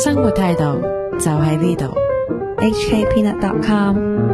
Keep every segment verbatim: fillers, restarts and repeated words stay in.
生活態度就喺呢度 H K peanut dot com。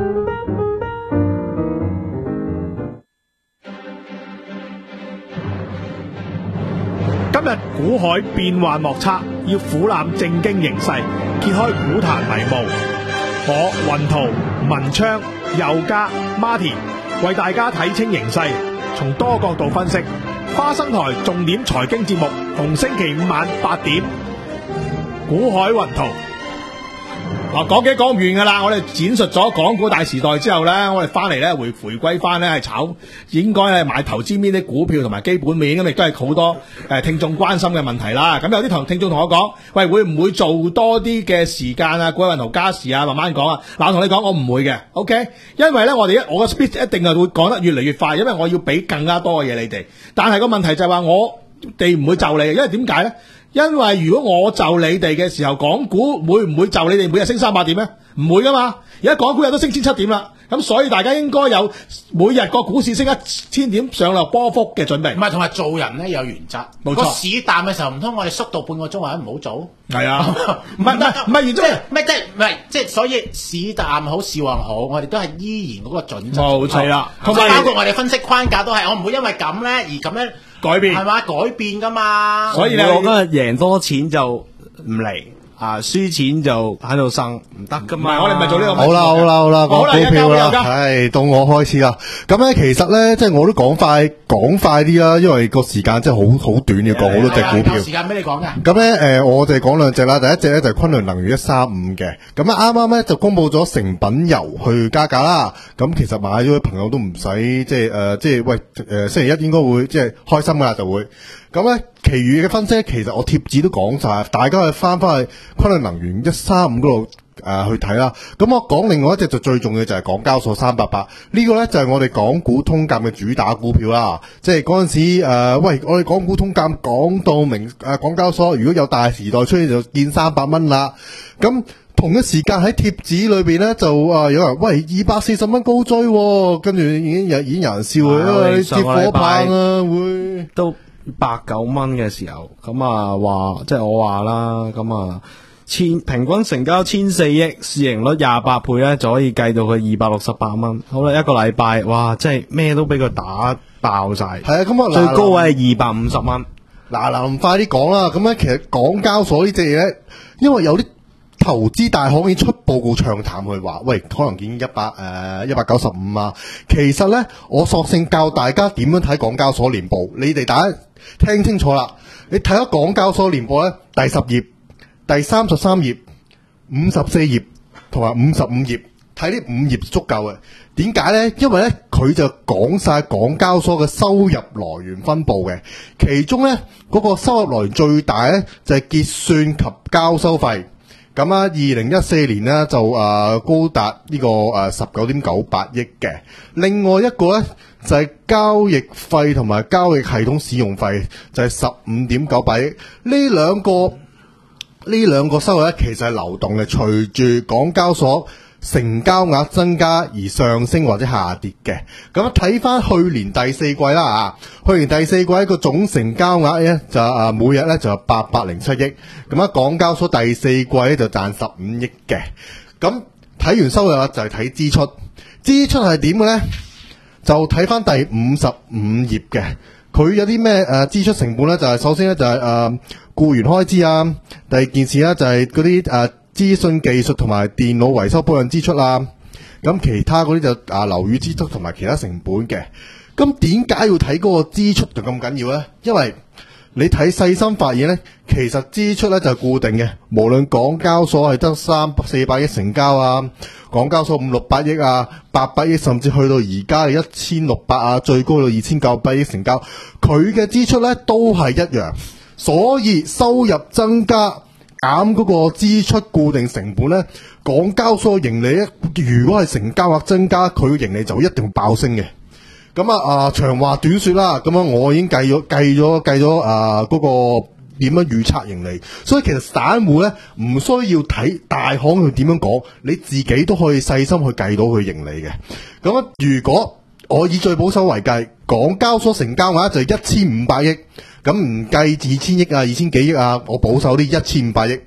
今日股海變幻莫測，要俯瞰正經形勢，揭開股壇迷霧。我雲圖、文昌、佑嘉、Martin 為大家睇清形勢，從多角度分析。花生台重點財經節目，逢星期五晚八點，股海雲圖。嗱，講幾講唔完噶啦，我哋展述咗港股大時代之後呢，我哋翻嚟呢，回回歸翻呢係炒，應該係買投資邊啲股票同埋基本面，咁亦都係好多誒聽眾關心嘅問題啦。咁有啲同聽眾同我講，喂，會唔會做多啲嘅時間啊？股海雲圖加時啊，慢慢講啊。嗱，我同你講，我唔會嘅 ，OK， 因為呢，我哋我個 speech 一定係會講得越嚟越快，因為我要俾更加多嘅嘢你哋。但係個問題就係話我哋唔會就你，因為點解呢？因為如果我就你哋嘅時候，港股會唔會就你哋每日升三百點呢？唔會噶嘛。而家港股日都升千七點啦，咁所以大家應該有每日個股市升一千點上落波幅嘅準備。 唔係，同埋做人咧有原則。 冇錯。 個市淡嘅時候，唔通我哋縮到半個鐘或者唔好做？ 係啊，唔係唔係唔係原則， 唔係即係唔係即係，所以市淡好市旺好，我哋都係依然嗰個準則。 冇錯啦， 同埋包括我哋分析框架都係，我唔會因為咁咧而咁樣改變， 係嘛？改變噶嘛。 所以咧，我今日贏多錢就唔嚟。啊，輸錢就喺度生唔得噶嘛， 我哋唔係做呢個。 好啦好啦好啦，講股票啦，係到我開始啦。咁咧其實咧，即係我都講快講快啲啦，因為個時間真係好好短要講好多隻股票。 有時間俾你講嘅。 咁咧誒，我就係講兩隻啦。第一隻咧就係昆侖能源一三五嘅。咁啊啱啱咧就公佈咗成品油去加價啦。咁其實買咗嘅朋友都唔使即係誒，即係喂誒星期一應該會即係開心噶啦就會。咁咧，其餘嘅分析其實我貼紙都講晒，大家去翻翻去昆侖能源一三五嗰度誒去睇啦。咁我講另外一隻就最重要就係港交所三八八，呢個咧就係我哋港股通鑑嘅主打股票啦。即係嗰陣時誒、呃，喂，我哋港股通鑑講到明誒、呃，港交所如果有大時代出現就見三百蚊啦。咁同一時間喺貼紙裏邊咧就啊、呃、有人喂二百四十蚊高追、哦，跟住已經有已經有人笑佢，因為接火棒啊會都。百九蚊嘅時候，咁啊話即係我話啦，咁啊千平均成交千四億，市盈率廿八倍咧，就可以計到佢二百六十八蚊。好啦，一個禮拜，哇，即係咩都俾佢打爆晒。 係啊，咁啊最高位係二百五十蚊。 嗱嗱，快啲講啦！咁咧，其實港交所呢隻嘢咧，因為有啲投資大行已經出報告唱淡佢話，喂，可能見一百誒一百九十五啊。其實咧，我索性教大家點樣睇港交所年報，你哋大家聽清楚啦。你睇咗港交所年報咧，第十頁、第三十三頁、五十四頁同埋五十五頁，睇呢五頁足夠嘅。點解咧？因為咧，佢就講晒港交所嘅收入來源分佈嘅，其中咧嗰個收入來源最大咧就係結算及交收費。咁啊，二零一四年呢，就誒、呃、高達呢、這個誒十九點九八億嘅。另外一個咧就係、是、交易費同埋交易系統使用費，就係十五點九八億。呢兩個呢兩個收入咧，其實係流動嘅，隨住港交所成交額增加而上升或者下跌嘅。咁睇翻去年第四季啦啊，去年第四季個總成交額咧就啊每日咧就八百零七億。咁啊，港交所第四季咧就賺十五億嘅。咁睇完收入就係睇支出，支出係點嘅咧？就睇翻第五十五頁嘅，佢有啲咩誒支出成本咧？就係、是、首先咧就係誒僱員開支啊，第二件事咧就係嗰啲誒資訊技術同埋電腦維修保養支出啊。咁其他嗰啲就啊樓宇支出同埋其他成本嘅。咁點解要睇嗰個支出就咁緊要咧？因為你睇細心發現咧，其實支出咧就係固定嘅，無論港交所係得三百四百億成交啊，港交所五六百億啊，八百億，甚至去到而家一千六百啊，最高到二千九百億成交，佢嘅支出咧都係一樣，所以收入增加減嗰個支出固定成本咧，港交所盈利咧，如果係成交額增加，佢嘅盈利就一定會爆升嘅。咁啊，啊長話短說啦，咁樣我已經計咗計咗計咗啊嗰個點樣預測盈利，所以其實散戶咧唔需要睇大行佢點樣講，你自己都可以細心去計到佢盈利嘅。咁啊，如果我以最保守為計，港交所成交額就係一千五百億，咁唔計二千億啊、二千幾億啊，我保守啲一千五百億。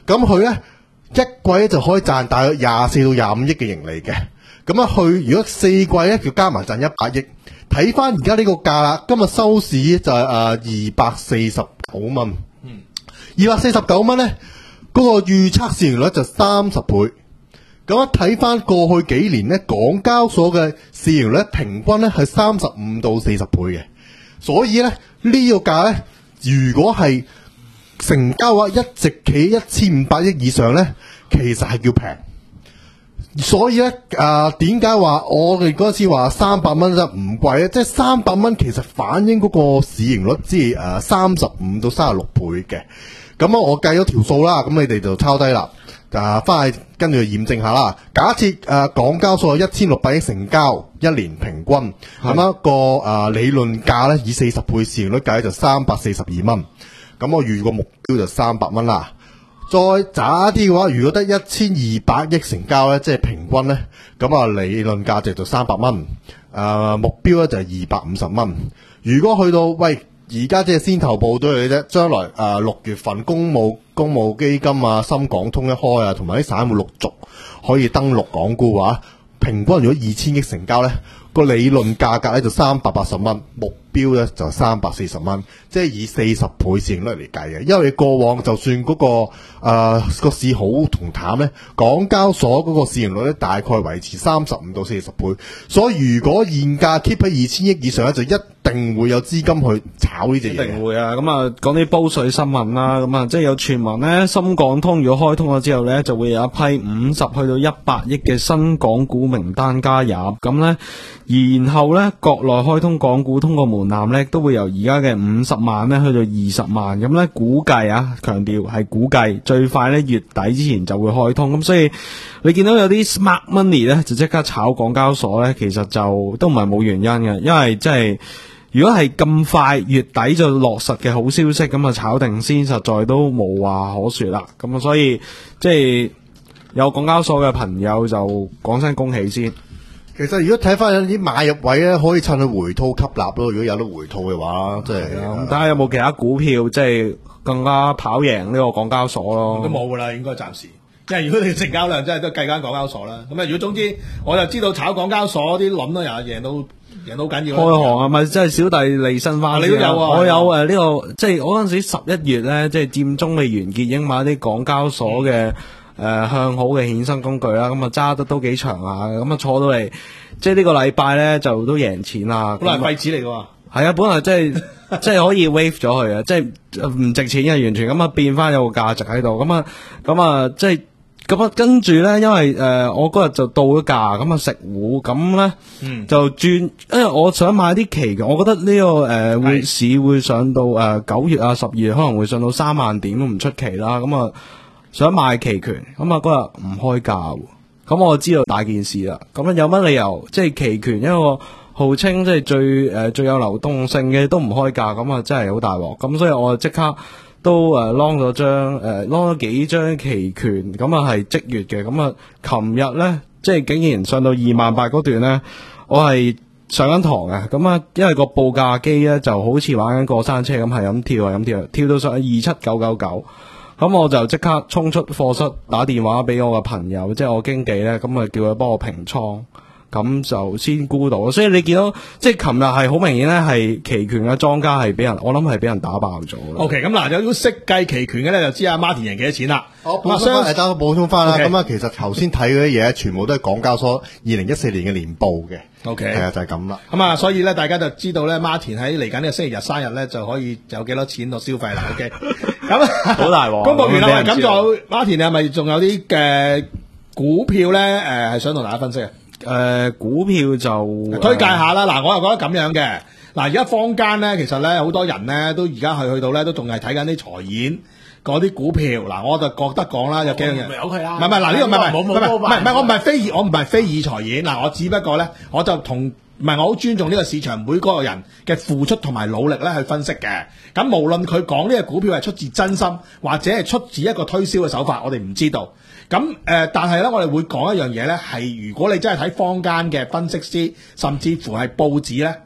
咁佢咧一季咧就可以賺大約廿四到廿五億嘅盈利嘅。咁啊，佢如果四季咧就加埋賺一百億。睇翻而家呢個價啦，今日收市就係誒二百四十九蚊。嗯，二百四十九蚊咧，嗰、那個預測市盈率就三十倍。咁一睇翻過去幾年咧，港交所嘅市盈率平均咧係三十五到四十倍嘅。所以咧呢、這個價咧，如果係成交額一直企一千五百億以上咧，其實係叫平。所以咧，誒點解話我哋嗰次話三百蚊就唔貴咧？即係三百蚊其實反映嗰個市盈率即係誒三十五到三十六倍嘅。咁啊，我計咗條數啦，咁你哋就抄低啦。啊，翻去跟住驗證下啦。假設誒、呃、港交所一千六百億成交一年平均，咁一個誒、呃、理論價咧，以四十倍市盈率計就三百四十二蚊。咁我預個目標就三百蚊啦。再渣啲嘅話，如果得一千二百億成交咧，即係平均咧，咁啊理論價值就三百蚊，誒目標咧就係二百五十蚊。如果去到喂，而家即係先頭部隊嘅啫，將來誒六月份公募公募基金啊、深港通一開啊，同埋啲散戶陸續可以登陸港股嘅話，平均如果二千億成交咧，個理論價格咧就三百八十蚊，目標咧就三百四十蚊，即係以四十倍市盈率嚟計嘅。因為你過往就算嗰、那個誒個、呃、市好同淡咧，港交所嗰個市盈率咧大概維持三十五到四十倍，所以如果現價 keep 喺二千億以上咧，就一定會有資金去炒呢隻嘢。 一定會啊！咁啊，講啲煲水新聞啦，咁啊，即係有傳聞咧，深港通如果開通咗之後咧，就會有一批五十去到一百億嘅新港股名單加入，咁咧。然後咧，國內開通港股通過門檻咧，都會由而家嘅五十萬咧去到二十萬，咁咧估計啊，強調係估計最快咧月底之前就會開通，咁所以你見到有啲 smart money 咧就即刻炒港交所咧，其實就都唔係冇原因嘅，因為即係如果係咁快月底就落實嘅好消息，咁啊炒定先，實在都冇話可說啦，咁啊所以即係有港交所嘅朋友就講聲恭喜先。 其實如果睇翻有啲買入位咧，可以趁佢回吐吸納咯。如果有得回吐嘅話，即係咁睇下有冇其他股票即係更加跑贏呢個港交所咯。 都冇噶啦，應該暫時。因為如果你成交量真係都計緊港交所啦，咁啊如果總之我就知道炒港交所啲輪都有贏到贏到緊要。開行啊，咪即係小弟利申翻。你都有啊？我有誒呢、這個即係我嗰陣時十一月咧，即係佔中未完結，已經買啲港交所嘅。嗯誒、呃，向好嘅衍生工具啦，咁啊揸得都幾長下，咁啊坐到嚟，即係呢個禮拜咧就都贏錢啦。本來係廢紙嚟噶嘛？係啊，本來即係即係可以 wave 咗佢啊，即係唔值錢嘅完全，咁啊變翻有個價值喺度，咁啊咁啊即係咁啊跟住咧，因為誒、呃、我嗰日就到咗價，咁啊食糊，咁咧、嗯、就轉，因為我想買啲期嘅，我覺得呢、這個誒、呃、會市會上到誒九、呃、月啊十二月可能會上到三萬點都唔出奇啦，咁啊。想買期權，咁啊嗰日唔開價，咁我就知道大件事啦。咁有乜理由？即係期權一個號稱即係最誒、呃、最有流動性嘅都唔開價，咁啊真係好大鑊。咁所以我就即刻都誒 long 咗張誒 long 咗幾張期權，咁啊係即月嘅。咁啊琴日咧即係竟然上到二萬八嗰段咧，我係上緊堂嘅。咁啊因為個報價機咧就好似玩緊過山車咁，係咁跳係咁跳，跳到上二七九九九。咁我就即刻衝出課室打電話俾我嘅朋友，即係我經紀咧，咁啊叫佢幫我平倉，咁就先沽到。所以你見到即係琴日係好明顯咧，係期權嘅莊家係俾人，我諗係俾人打爆咗。O K， 咁嗱，有啲識計期權嘅咧，就知阿 Martin 贏幾多錢啦。 我補充翻，等我補充翻啦。咁啊，其實頭先睇嗰啲嘢，全部都係港交所二零一四年嘅年報嘅。O K， 係啊，就係咁啦。咁啊，所以咧，大家就知道咧 ，Martin 喺嚟緊呢個星期日生日咧，就可以有幾多錢落消費啦。O K， 咁好大鑊。公佈完啦，咁就 Martin 你係咪仲有啲嘅股票咧？誒、呃，係想同大家分析啊？ 誒、呃，股票就推介下啦。嗱，我又覺得咁樣嘅。嗱，而家坊間咧，其實咧好多人咧都而家去去到咧都仲係睇緊啲財演嗰啲股票。嗱，我就覺得講啦，有幾樣嘢。由佢啦。唔係唔係，嗱呢個唔係唔係唔係唔係，我唔係非議，我唔係非議財演。嗱，我只不過咧，我就同唔係我好尊重呢個市場每個人嘅付出同埋努力咧去分析嘅。咁無論佢講呢個股票係出自真心，或者係出自一個推銷嘅手法，我哋唔知道。咁誒、呃，但係咧，我哋會講一樣嘢咧，係如果你真係睇坊間嘅分析師，甚至乎係報紙咧，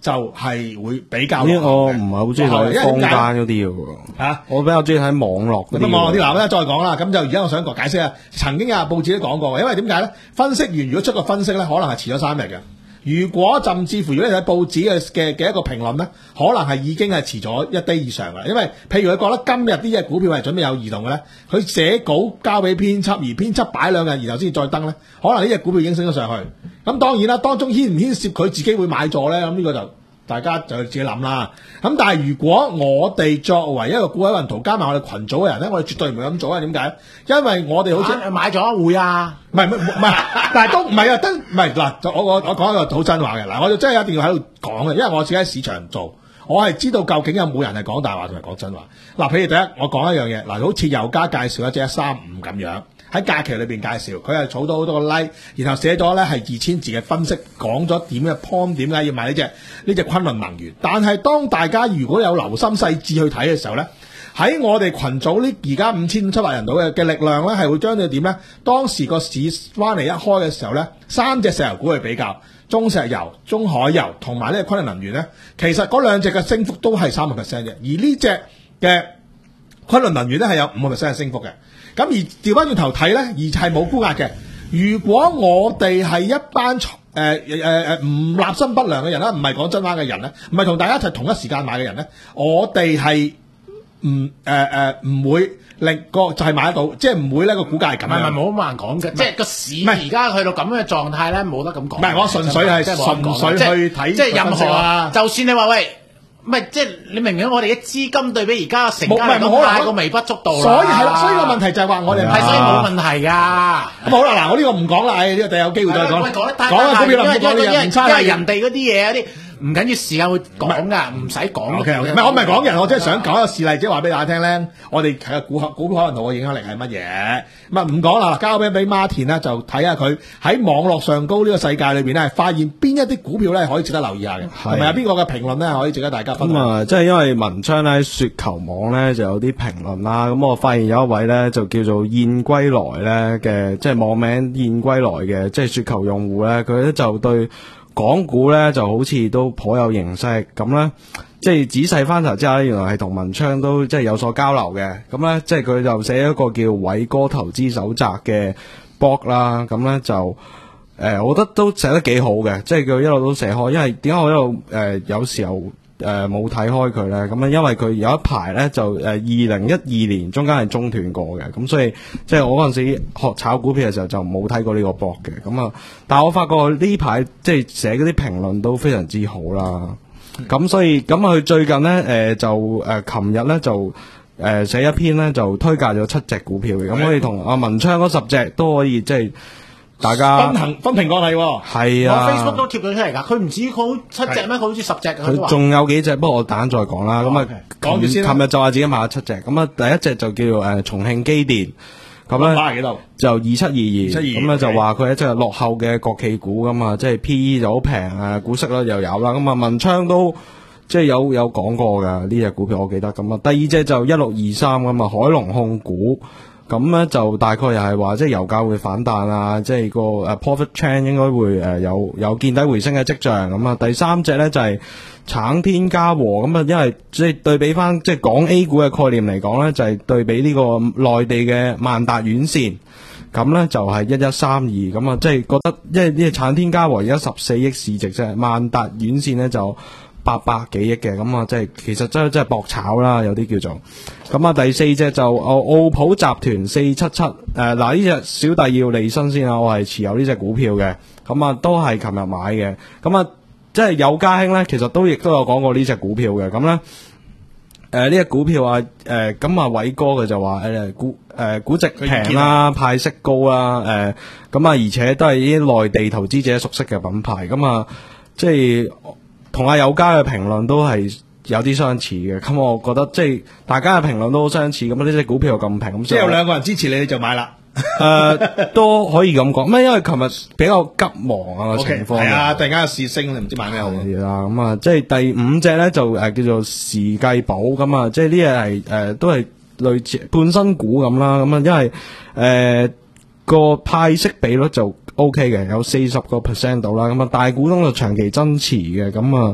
就係會比較呢落後嘅。 我唔係好中意睇坊間嗰啲嘅喎， 嚇我比較中意睇網絡嗰啲。 咁網絡啲嗱咧再講啦，咁就而家我想解釋啊，曾經有報紙都講過嘅，因為點解咧？分析員如果出個分析咧，可能係遲咗三日嘅。如果甚至乎如果你睇報紙嘅嘅嘅一個評論咧，可能係已經係遲咗一低以上嘅，因為譬如佢覺得今日呢隻股票係準備有移動嘅咧，佢寫稿交俾編輯，而編輯擺兩日，然後先再登咧，可能呢隻股票已經升咗上去。咁當然啦，當中牽唔牽涉佢自己會買咗咧？咁呢個就大家就自己諗啦。咁但係如果我哋作為一個股海運圖加埋我哋群組嘅人咧，我哋絕對唔會咁做啊！點解？因為我哋好似買買咗會啊， 唔係唔係唔係，但係都唔係啊，真唔係嗱，我我我講一個好真話嘅嗱，我就真係一定要喺度講嘅，因為我自己喺市場做，我係知道究竟有冇人係講大話同埋講真話。嗱，譬如第一，我講一樣嘢，嗱，好似油家介紹一隻一三五咁樣，喺假期裏邊介紹，佢係儲到好多個 like，然後寫咗咧係二千字嘅分析，講咗點嘅 point 點解要買呢隻呢隻昆侖能源。但係當大家如果有留心細緻去睇嘅時候咧，喺我哋群組呢，而家五千七百人到嘅嘅力量咧，係會將佢點咧？當時個市翻嚟一開嘅時候咧，三隻石油股去比較，中石油、中海油同埋呢個昆侖能源咧，其實嗰兩隻嘅升幅都係三個 percent 嘅，而呢隻嘅昆侖能源咧係有五個 percent 嘅升幅嘅。咁而調翻轉頭睇咧，而係冇沽壓嘅。如果我哋係一班誒誒誒唔立心不良嘅人啦，唔係講真話嘅人咧，唔係同大家一齊同一時間買嘅人咧，我哋係。唔誒誒唔會令個就係買得到，即係唔會呢個股價係咁樣。 唔係冇咁難講嘅，即係個市而家去到咁樣嘅狀態咧，冇得咁講。 唔係我純粹係純粹去睇， 即係任何啊。 就算你話喂，唔係即係你明唔明？我哋嘅資金對比而家嘅成交冇咁太過微不足道啦。 所以係啦，所以個問題就係話我哋係所以冇問題㗎。 咁好啦，嗱我呢個唔講啦，誒呢個第有機會再講。 講得講啊股票啦，唔講呢樣唔差因為人哋嗰啲嘢啲。唔緊要，時間會講噶，唔使講。 O K O K，唔係我唔係講人，我即係想講一個事例，即係話俾大家聽咧。我哋睇下股股票可能同我影響力係乜嘢？咁啊唔講啦，交俾俾馬田咧，就睇下佢喺網絡上高呢個世界裏邊咧，發現邊一啲股票咧可以值得留意下嘅，係咪有邊個嘅評論咧可以值得大家分享？ 咁啊，即係因為文昌咧雪球網咧就有啲評論啦。咁我發現有一位咧就叫做燕歸來咧嘅，即係網名燕歸來嘅，即係雪球用戶咧，佢咧就對港股咧就好似都頗有認識，咁咧即係仔細翻查之下咧，原來係同文昌都即係有所交流嘅。咁咧即係佢就寫一個叫偉哥投資手冊嘅 blog 啦。咁咧就誒、呃，我覺得都寫得幾好嘅，即係佢一路都寫開。因為點解我一路誒、呃、有時候誒冇睇開佢咧？咁咧因為佢有一排咧就誒二零一二年中間係中斷過嘅，咁所以即係我嗰陣時學炒股票嘅時候就冇睇過呢個 blog 嘅。咁啊，但係我發覺呢排即係寫嗰啲評論都非常之好啦。咁、嗯、所以咁佢最近咧誒、呃、就誒琴日咧就誒寫、呃、一篇咧就推介咗七隻股票嘅，咁可以同阿文昌嗰十隻都可以即係。大家分行分評過係喎， 係啊， 我 Facebook 都貼咗出嚟㗎。佢唔止佢七隻咩？佢好似十隻。 佢仲有幾隻，不過我等陣再講啦。咁啊， 講住先。 琴日就話自己買咗七隻，咁啊，第一隻就叫做誒重慶機電，咁咧幾度就二七二二，咁咧就話佢係一隻落後嘅國企股㗎嘛，即係 P E 就好平啊，股息率又有啦。咁啊，文昌都即係有有講過㗎呢隻股票，我記得。咁啊，第二隻就一六二三咁啊，海龍控股。咁咧就大概又係話，即係油價會反彈啊，即係個誒 profit trend 應該會誒有有見底回升嘅跡象咁啊。第三隻咧就係橙天嘉和咁啊，因為即係對比翻即係港 A 股嘅概念嚟講咧，就係對比呢個內地嘅萬達院線，咁咧就係一一三二咁啊，即係覺得因為呢個橙天嘉和而家十四億市值啫，萬達院線咧就八百幾億嘅，咁啊，即係其實真係真係搏炒啦，有啲叫做。咁啊，第四隻就澳澳普集團四七七，誒嗱呢隻小弟要利申先啊，我係持有呢隻股票嘅，咁啊都係琴日買嘅，咁啊即係友家興咧，其實都亦都有講過呢隻股票嘅，咁咧誒呢隻股票啊誒咁啊偉哥佢就話誒估誒估值平啦，派息高啦，誒咁啊而且都係啲內地投資者熟悉嘅品牌，咁啊即係。同阿友家嘅評論都係有啲相似嘅，咁我覺得即係大家嘅評論都好相似，咁呢隻股票又咁平，咁即係有兩個人支持你，你就買啦。 誒、呃，都可以咁講，咩？因為琴日比較急忙啊個情況， 係啊，突然間有市升，你唔知買咩好。 係啦，咁啊，即係第五隻咧就誒、呃、叫做時計寶，咁啊，即係呢嘢係誒都係類似半新股咁啦，咁啊，因為誒、呃、個派息比率就。O K 嘅，有四十個 percent 到啦，咁啊大股東就長期增持嘅，咁啊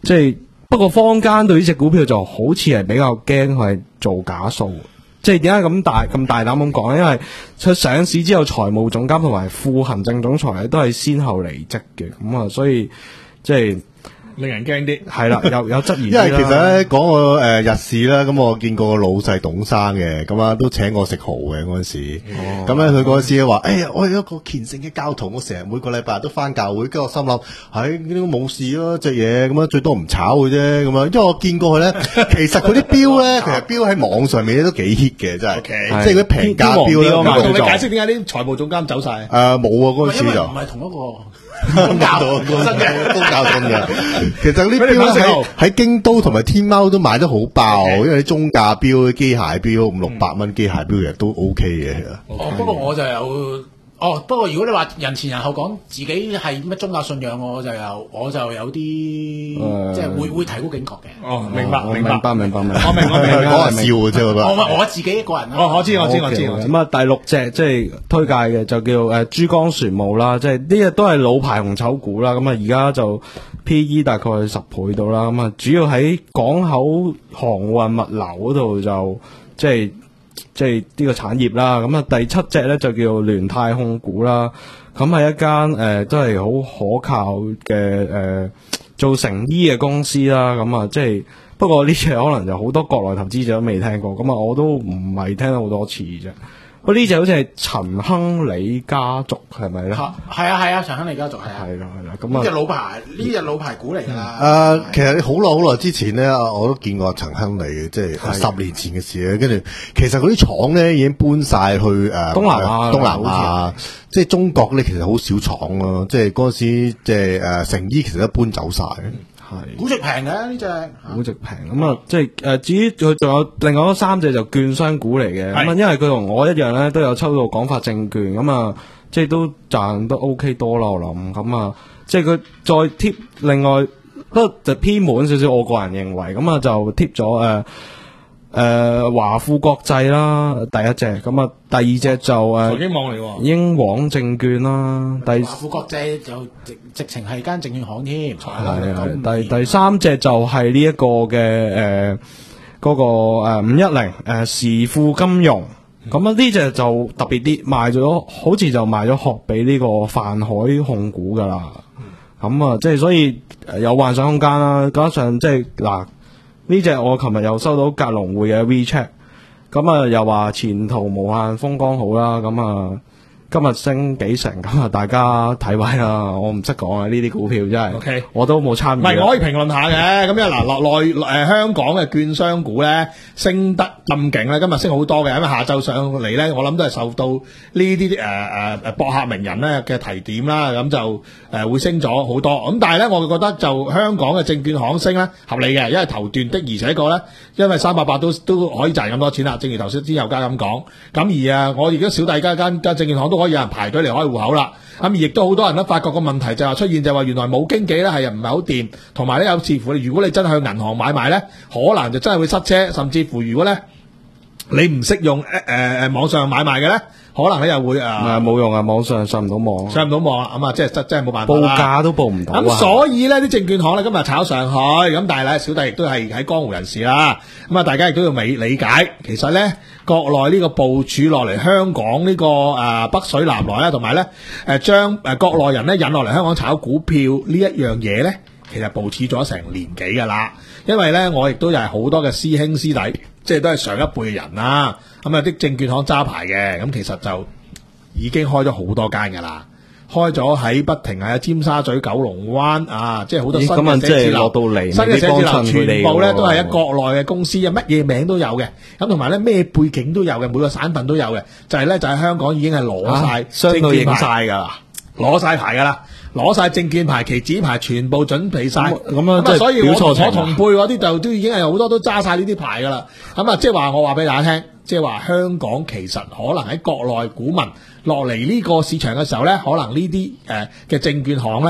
即係不過坊間對呢隻股票就好似係比較驚佢係做假數。即係點解咁大咁大膽咁講咧？因為佢上市之後，財務總監同埋副行政總裁咧都係先後離職嘅，咁啊，所以即係令人驚啲。 係啦，有有質疑因啲啦。 為其實咧講個誒日市啦，咁我見過個老細董生嘅，咁啊都請我食蠔嘅嗰陣時。咁咧佢嗰陣時話：哎呀，我係一個虔誠嘅教徒，我成日每個禮拜都翻教會。跟住我心諗，唉，呢啲冇事咯，隻嘢咁樣最多唔炒嘅啫。咁樣，因為我見過佢咧，其實佢啲標咧，其實標喺網上面咧都幾 hit 嘅，真係。即係嗰啲平價標咧。 我同你解釋點解啲財務總監走晒？ 誒冇啊，嗰陣時就唔係同一個。 公教真嘅，公教真嘅。其實呢標喺喺京都同埋天貓都買得好爆，因為啲中價標、機械標五六百蚊機械標其實都 OK 嘅。 哦，不過我就有。哦，不過如果你話人前人後講自己係乜宗教信仰，我就有我就有啲、呃、即係會會提高警覺嘅。 哦，明白，明白，明白，明白。 我明，我明。 講係笑嘅啫，我覺得。 我我自己一個人。 哦，我知，我知，我知。 咁啊，第六隻即係推介嘅就叫誒珠江船務啦，即係呢隻都係老牌紅籌股啦。咁啊，而家就 P E 大概十倍到啦。咁啊，主要喺港口航運物流嗰度就即係。即係呢個產業啦，咁啊第七隻咧就叫聯泰控股啦，咁係一間誒、呃、都係好可靠嘅誒、呃、做成衣嘅公司啦，咁啊即係不過呢隻可能就好多國內投資者都未聽過，咁啊我都唔係聽咗好多次啫。不過呢隻好似係陳亨利家族係咪咧？係啊係啊，陳亨利家族係啊。 係啦係啦，咁啊。 呢隻老牌呢隻老牌股嚟㗎啦。 誒，其實好耐好耐之前咧，我都見過陳亨利嘅，即係十年前嘅事咧。跟住其實嗰啲廠咧已經搬晒去誒東南亞， 東南亞，即係中國咧其實好少廠咯。即係嗰陣時即係誒成衣其實都搬走晒。 係估值平嘅呢隻， 估值平咁啊！即係誒，至於佢仲有另外嗰三隻就券商股嚟嘅，咁啊，因為佢同我一樣咧，都有抽到廣發證券，咁啊，即係都賺得 OK 多啦，我諗咁啊，即係佢再貼另外，不過就偏滿少少，我個人認為，咁啊就貼咗誒誒華富國際啦，第一隻，咁啊第二隻就誒財經網嚟喎， 英皇證券啦，第華富國際就直直情係間證券行添，係係第第三隻就係呢一個嘅誒嗰個誒五一零誒時富金融，咁啊呢隻就特別啲，賣咗好似就賣咗殼俾呢個泛海控股噶啦，咁啊即係所以有幻想空間啦，加上即係嗱呢隻我琴日又收到格隆匯嘅 WeChat。咁啊，又話前途無限風光好啦，咁啊，今日升幾成，咁啊，大家睇位啦，我唔識講啊，呢啲股票真係，okay. 我都冇參與。 唔係，我可以評論下嘅，咁樣嗱，落內誒香港嘅券商股咧升得咁勁咧，今日升好多嘅，因為下晝上嚟咧，我諗都係受到呢啲誒誒誒博客名人咧嘅提點啦，咁就誒、呃、會升咗好多。咁但係咧，我覺得就香港嘅證券行升咧合理嘅，因為頭段的而且確咧，因為三百八都都可以賺咁多錢啦。正如頭先之後家咁講，咁而啊，我而家小弟間間間證券行都可以有人排隊嚟開戶口啦。咁而亦都好多人都發覺個問題就係話出現就係話原來冇經紀咧係唔係好掂，同埋咧有似乎如果你真係去銀行買賣咧，可能就真係會塞車，甚至乎如果咧你唔識用誒誒誒網上買賣嘅咧，可能咧又會誒冇用啊，網上上唔到網， 上唔到網啊，咁啊即係真真係冇辦法報價都報唔到。 咁所以咧啲證券行咧今日炒上去，咁但係咧小弟亦都係喺江湖人士啦，咁啊大家亦都要理理解，其實咧國內呢個部署落嚟香港呢、這個誒、呃、北水南來啦，同埋咧誒將誒國內人咧引落嚟香港炒股票呢一樣嘢咧，其實部署咗成年幾噶啦，因為咧我亦都有好多嘅師兄師弟。即係都係上一輩嘅人啦，咁啊啲證券行揸牌嘅，咁其實就已經開咗好多間噶啦，開咗喺不停喺尖沙咀、九龍灣啊，即係好多新嘅寫字樓，新嘅寫字樓全部咧都係喺國內嘅公司啊，乜嘢名都有嘅，咁同埋咧咩背景都有嘅，每個省份都有嘅，就係、是、咧就喺、是、香港已經係攞晒證券牌晒噶啦，攞晒牌噶啦。攞晒證券牌、期指牌，全部準備晒。咁樣即係所以我我同輩嗰啲就都已經係好多都揸晒呢啲牌噶啦。咁啊，即係話我話俾大家聽，即係話香港其實可能喺國內股民落嚟呢個市場嘅時候咧，可能呢啲誒嘅證券行咧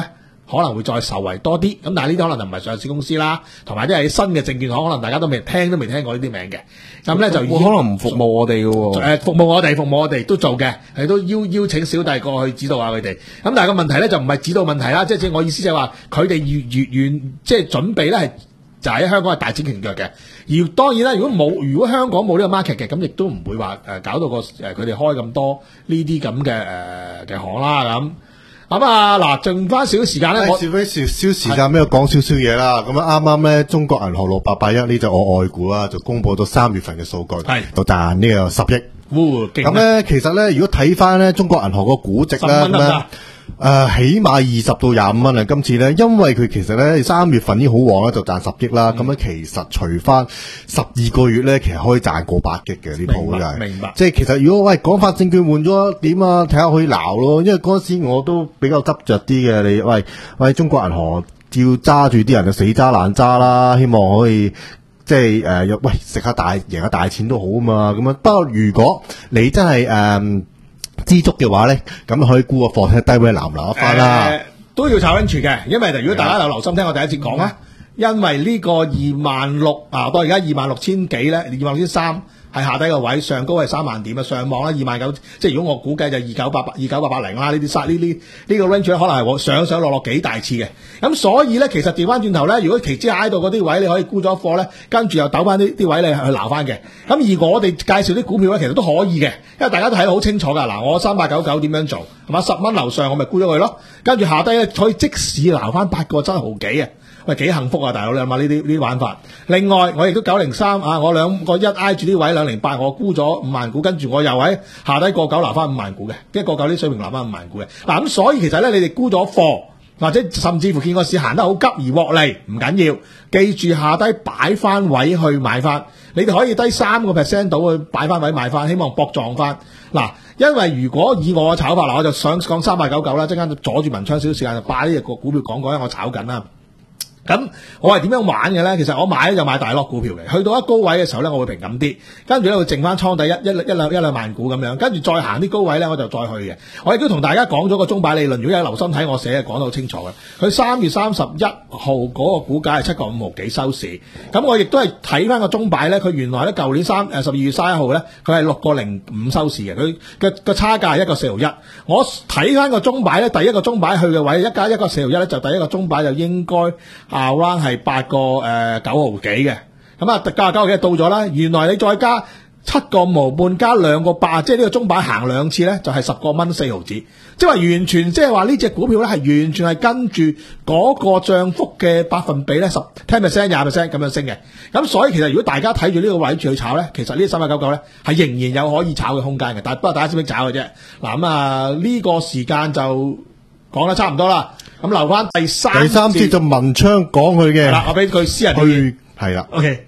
可能會再受惠多啲。咁但係呢啲可能就唔係上市公司啦，同埋啲係新嘅證券行，可能大家都未聽都未聽過呢啲名嘅。咁咧就已經可能唔服務我哋嘅喎。 誒服務我哋，服務我哋都做嘅，係都邀邀請小弟過去指導下佢哋。咁但係個問題咧就唔係指導問題啦，即係即係我意思就係話佢哋越越遠即係準備咧係就喺香港係大展拳腳嘅。而當然啦，如果冇如果香港冇呢個 market 嘅，咁亦都唔會話誒搞到個誒佢哋開咁多呢啲咁嘅誒嘅行啦咁。咁啊嗱，剩翻少少時間咧，我少少少時間俾我講少少嘢啦。咁啊啱啱咧，中國銀行六八八一呢隻我愛股啦，就公佈咗三月份嘅數據， 係就賺呢個十億。 喎勁啊咁咧，其實咧，如果睇翻咧中國銀行個估值咧， 十蚊得唔得咁咧誒起碼二十到廿五蚊啊！今次咧，因為佢其實咧三月份已經好旺啦，就賺十億啦。咁咧、嗯、其實除翻十二個月咧，其實可以賺過百億嘅呢鋪真係。 明白。 即係其實如果喂廣發證券換咗點啊？睇下可以鬧咯，因為嗰陣時我都比較執着啲嘅。你喂喂中國銀行照揸住啲人就死揸爛揸啦，希望可以。即係誒、呃，喂食下大贏下大錢都好啊嘛，咁樣。不過如果你真係誒、呃、知足嘅話咧，咁可以沽個貨睇低位撈唔撈得翻啦。 都要炒緊住嘅，因為如果大家有留心聽我第一節講啦，因為呢個二萬六啊，到而家二萬六千幾咧，二萬六千三。係下低個位，上高係三萬點啊，上望咧二萬九，即係如果我估計就二九八八、二九八八零啦，呢啲殺呢啲呢個 range 可能係我上上落落幾大次嘅。咁所以咧，其實調翻轉頭咧，如果期指喺度嗰啲位，你可以沽咗貨咧，跟住又抖翻啲啲位你去撈翻嘅。咁而我哋介紹啲股票咧，其實都可以嘅，因為大家都睇得好清楚㗎。嗱，我三八九九點樣做係嘛？十蚊樓上我咪沽咗佢咯，跟住下低咧可以即時撈翻八個真毫幾啊！喂，幾幸福啊，大佬你諗下呢啲呢啲玩法。另外，我亦都九零三啊，我兩個一挨住啲位兩零八，我沽咗五萬股，跟住我又喺下低個九拿翻五萬股嘅，即係個九啲水平拿翻五萬股嘅。嗱、啊、咁，所以其實咧，你哋沽咗貨，或者甚至乎見個市行得好急而獲利，唔緊要，記住下低擺翻位去買翻。你哋可以低三個 percent 到去擺翻位買翻，希望搏撞翻。嗱、啊，因為如果以我嘅炒法，嗱，我就想講三八九九啦，陣間阻住文昌少少時間就把呢隻個股票講講，因為我炒緊啦。咁我係點樣玩嘅咧？其實我買咧就買大粒股票嘅，去到一高位嘅時候咧，我會平咁啲，跟住咧會剩翻倉底一一一兩一兩萬股咁樣，跟住再行啲高位咧，我就再去嘅。我亦都同大家講咗個鐘擺理論，如果有留心睇我寫嘅，講得好清楚嘅。佢三月三十一號嗰個股價係七個五毫幾收市，咁我亦都係睇翻個鐘擺咧，佢原來咧舊年三誒十二月三十一號咧，佢係六個零五收市嘅，佢嘅個差價係一個四毫一。我睇翻個鐘擺咧，第一個鐘擺去嘅位一加一個四毫一咧，就第一個鐘擺就應該。啊 round 係八個誒九毫幾嘅，咁啊加九毫幾到咗啦。原來你再加七個五毫半加兩個八，即係呢個鐘擺行兩次咧，就係十個蚊四毫子。即係話完全，即係話呢隻股票咧係完全係跟住嗰個漲幅嘅百分比咧十 ten percent 廿 percent 咁樣升嘅。咁所以其實如果大家睇住呢個位住去炒咧，其實呢三八九九咧係仍然有可以炒嘅空間嘅。但係不過大家識唔識炒嘅啫。嗱咁啊呢個時間就講得差唔多啦。咁留翻第三第三節就文昌講佢嘅， 嗱，我俾佢私人去係啦。 OK，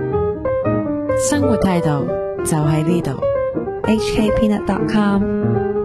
生活態度就喺呢度。H K Peanut dot com